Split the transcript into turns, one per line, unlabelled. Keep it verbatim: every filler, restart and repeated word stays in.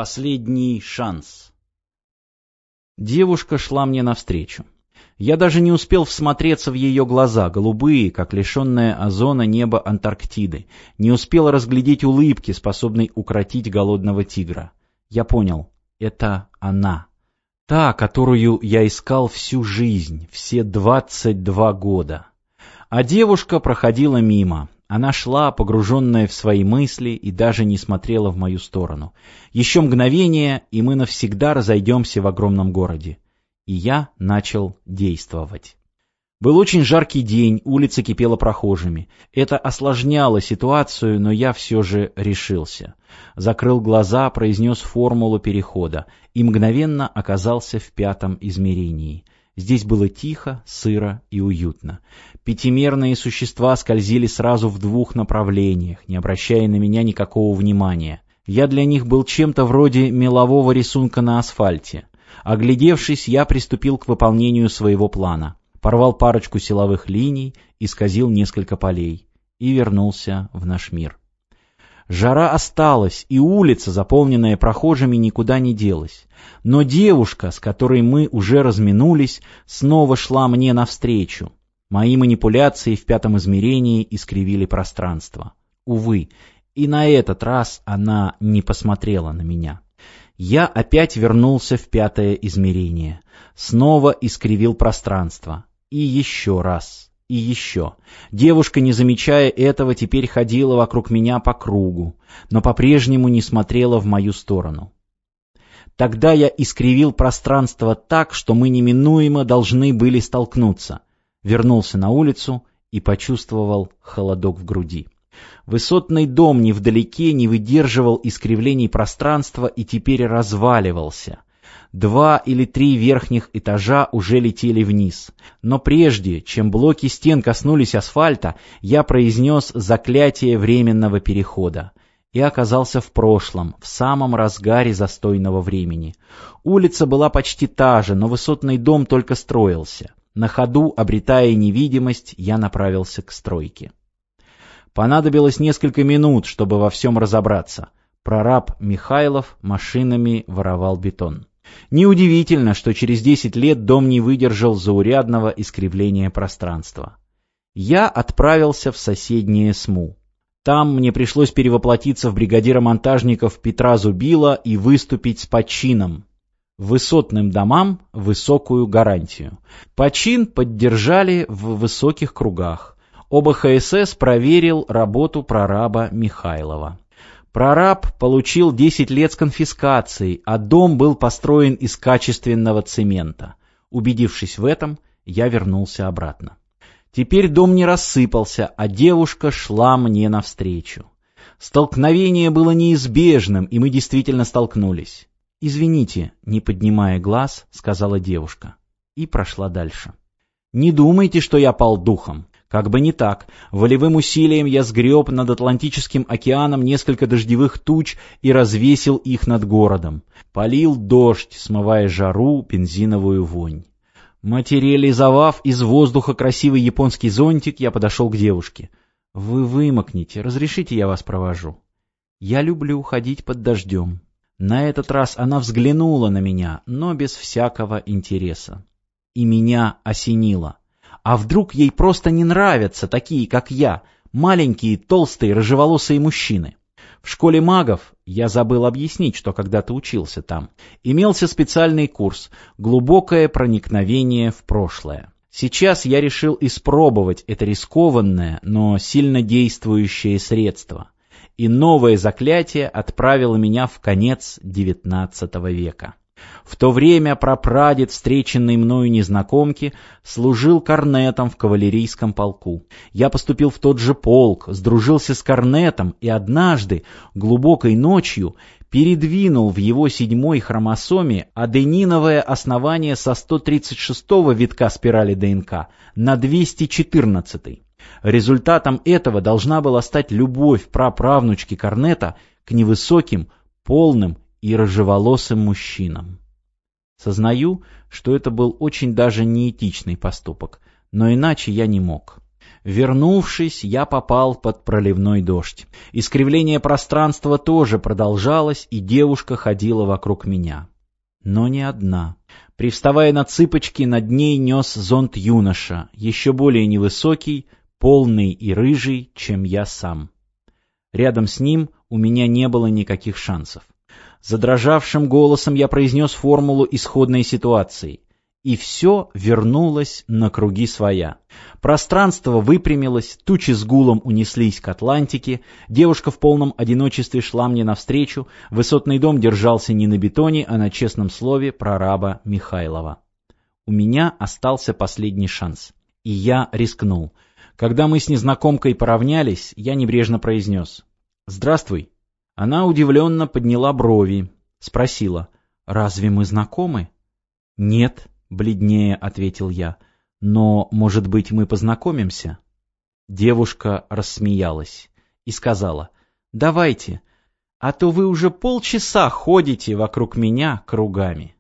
Последний шанс. Девушка шла мне навстречу. Я даже не успел всмотреться в ее глаза, голубые, как лишенное озона небо Антарктиды. Не успел разглядеть улыбки, способной укротить голодного тигра. Я понял, это она. Та, которую я искал всю жизнь, все двадцать два года. А девушка проходила мимо. Она шла, погруженная в свои мысли, и даже не смотрела в мою сторону. Еще мгновение, и мы навсегда разойдемся в огромном городе. И я начал действовать. Был очень жаркий день, улица кипела прохожими. Это осложняло ситуацию, но я все же решился. Закрыл глаза, произнес формулу перехода и мгновенно оказался в пятом измерении. Здесь было тихо, сыро и уютно. Пятимерные существа скользили сразу в двух направлениях, не обращая на меня никакого внимания. Я для них был чем-то вроде мелового рисунка на асфальте. Оглядевшись, я приступил к выполнению своего плана. Порвал парочку силовых линий, исказил несколько полей и вернулся в наш мир. Жара осталась, и улица, заполненная прохожими, никуда не делась. Но девушка, с которой мы уже разминулись, снова шла мне навстречу. Мои манипуляции в пятом измерении искривили пространство. Увы, и на этот раз она не посмотрела на меня. Я опять вернулся в пятое измерение. Снова искривил пространство. И еще раз. И еще. Девушка, не замечая этого, теперь ходила вокруг меня по кругу, но по-прежнему не смотрела в мою сторону. Тогда я искривил пространство так, что мы неминуемо должны были столкнуться. Вернулся на улицу и почувствовал холодок в груди. Высотный дом невдалеке не выдерживал искривлений пространства и теперь разваливался. Два или три верхних этажа уже летели вниз. Но прежде, чем блоки стен коснулись асфальта, я произнес заклятие временного перехода. И оказался в прошлом, в самом разгаре застойного времени. Улица была почти та же, но высотный дом только строился. На ходу, обретая невидимость, я направился к стройке. Понадобилось несколько минут, чтобы во всем разобраться. Прораб Михайлов машинами воровал бетон. Неудивительно, что через десять лет дом не выдержал заурядного искривления пространства. Я отправился в соседнее СМУ. Там мне пришлось перевоплотиться в бригадира монтажников Петра Зубила и выступить с почином. Высотным домам высокую гарантию. Почин поддержали в высоких кругах. ОБХСС проверил работу прораба Михайлова. Прораб получил десять лет с конфискацией, а дом был построен из качественного цемента. Убедившись в этом, я вернулся обратно. Теперь дом не рассыпался, а девушка шла мне навстречу. Столкновение было неизбежным, и мы действительно столкнулись. «Извините», — не поднимая глаз, сказала девушка, и прошла дальше. «Не думайте, что я пал духом. Как бы не так. Волевым усилием я сгреб над Атлантическим океаном несколько дождевых туч и развесил их над городом. Полил дождь, смывая жару, бензиновую вонь. Материализовав из воздуха красивый японский зонтик, я подошел к девушке. «Вы вымокнете, разрешите, я вас провожу?» «Я люблю ходить под дождем». На этот раз она взглянула на меня, но без всякого интереса. И меня осенило. А вдруг ей просто не нравятся такие, как я, маленькие, толстые, рыжеволосые мужчины? В школе магов, я забыл объяснить, что когда-то учился там, имелся специальный курс «Глубокое проникновение в прошлое». Сейчас я решил испробовать это рискованное, но сильно действующее средство. И новое заклятие отправило меня в конец девятнадцатого века. В то время прапрадед, встреченный мною незнакомки, служил корнетом в кавалерийском полку. Я поступил в тот же полк, сдружился с корнетом и однажды, глубокой ночью, передвинул в его седьмой хромосоме адениновое основание со сто тридцать шестого витка спирали ДНК на двести четырнадцатый. Результатом этого должна была стать любовь праправнучки корнета к невысоким, полным и рыжеволосым мужчинам. Сознаю, что это был очень даже неэтичный поступок, но иначе я не мог. Вернувшись, я попал под проливной дождь. Искривление пространства тоже продолжалось, и девушка ходила вокруг меня. Но не одна. Привставая на цыпочки, над ней нес зонт юноша, еще более невысокий, полный и рыжий, чем я сам. Рядом с ним у меня не было никаких шансов. Задрожавшим голосом я произнес формулу исходной ситуации. И все вернулось на круги своя. Пространство выпрямилось, тучи с гулом унеслись к Атлантике, девушка в полном одиночестве шла мне навстречу, высотный дом держался не на бетоне, а на честном слове прораба Михайлова. У меня остался последний шанс. И я рискнул. Когда мы с незнакомкой поравнялись, я небрежно произнес: «Здравствуй». Она удивленно подняла брови, спросила: «Разве мы знакомы?» «Нет», — бледнее ответил я. «Но, может быть, мы познакомимся?» Девушка рассмеялась и сказала: «Давайте, а то вы уже полчаса ходите вокруг меня кругами».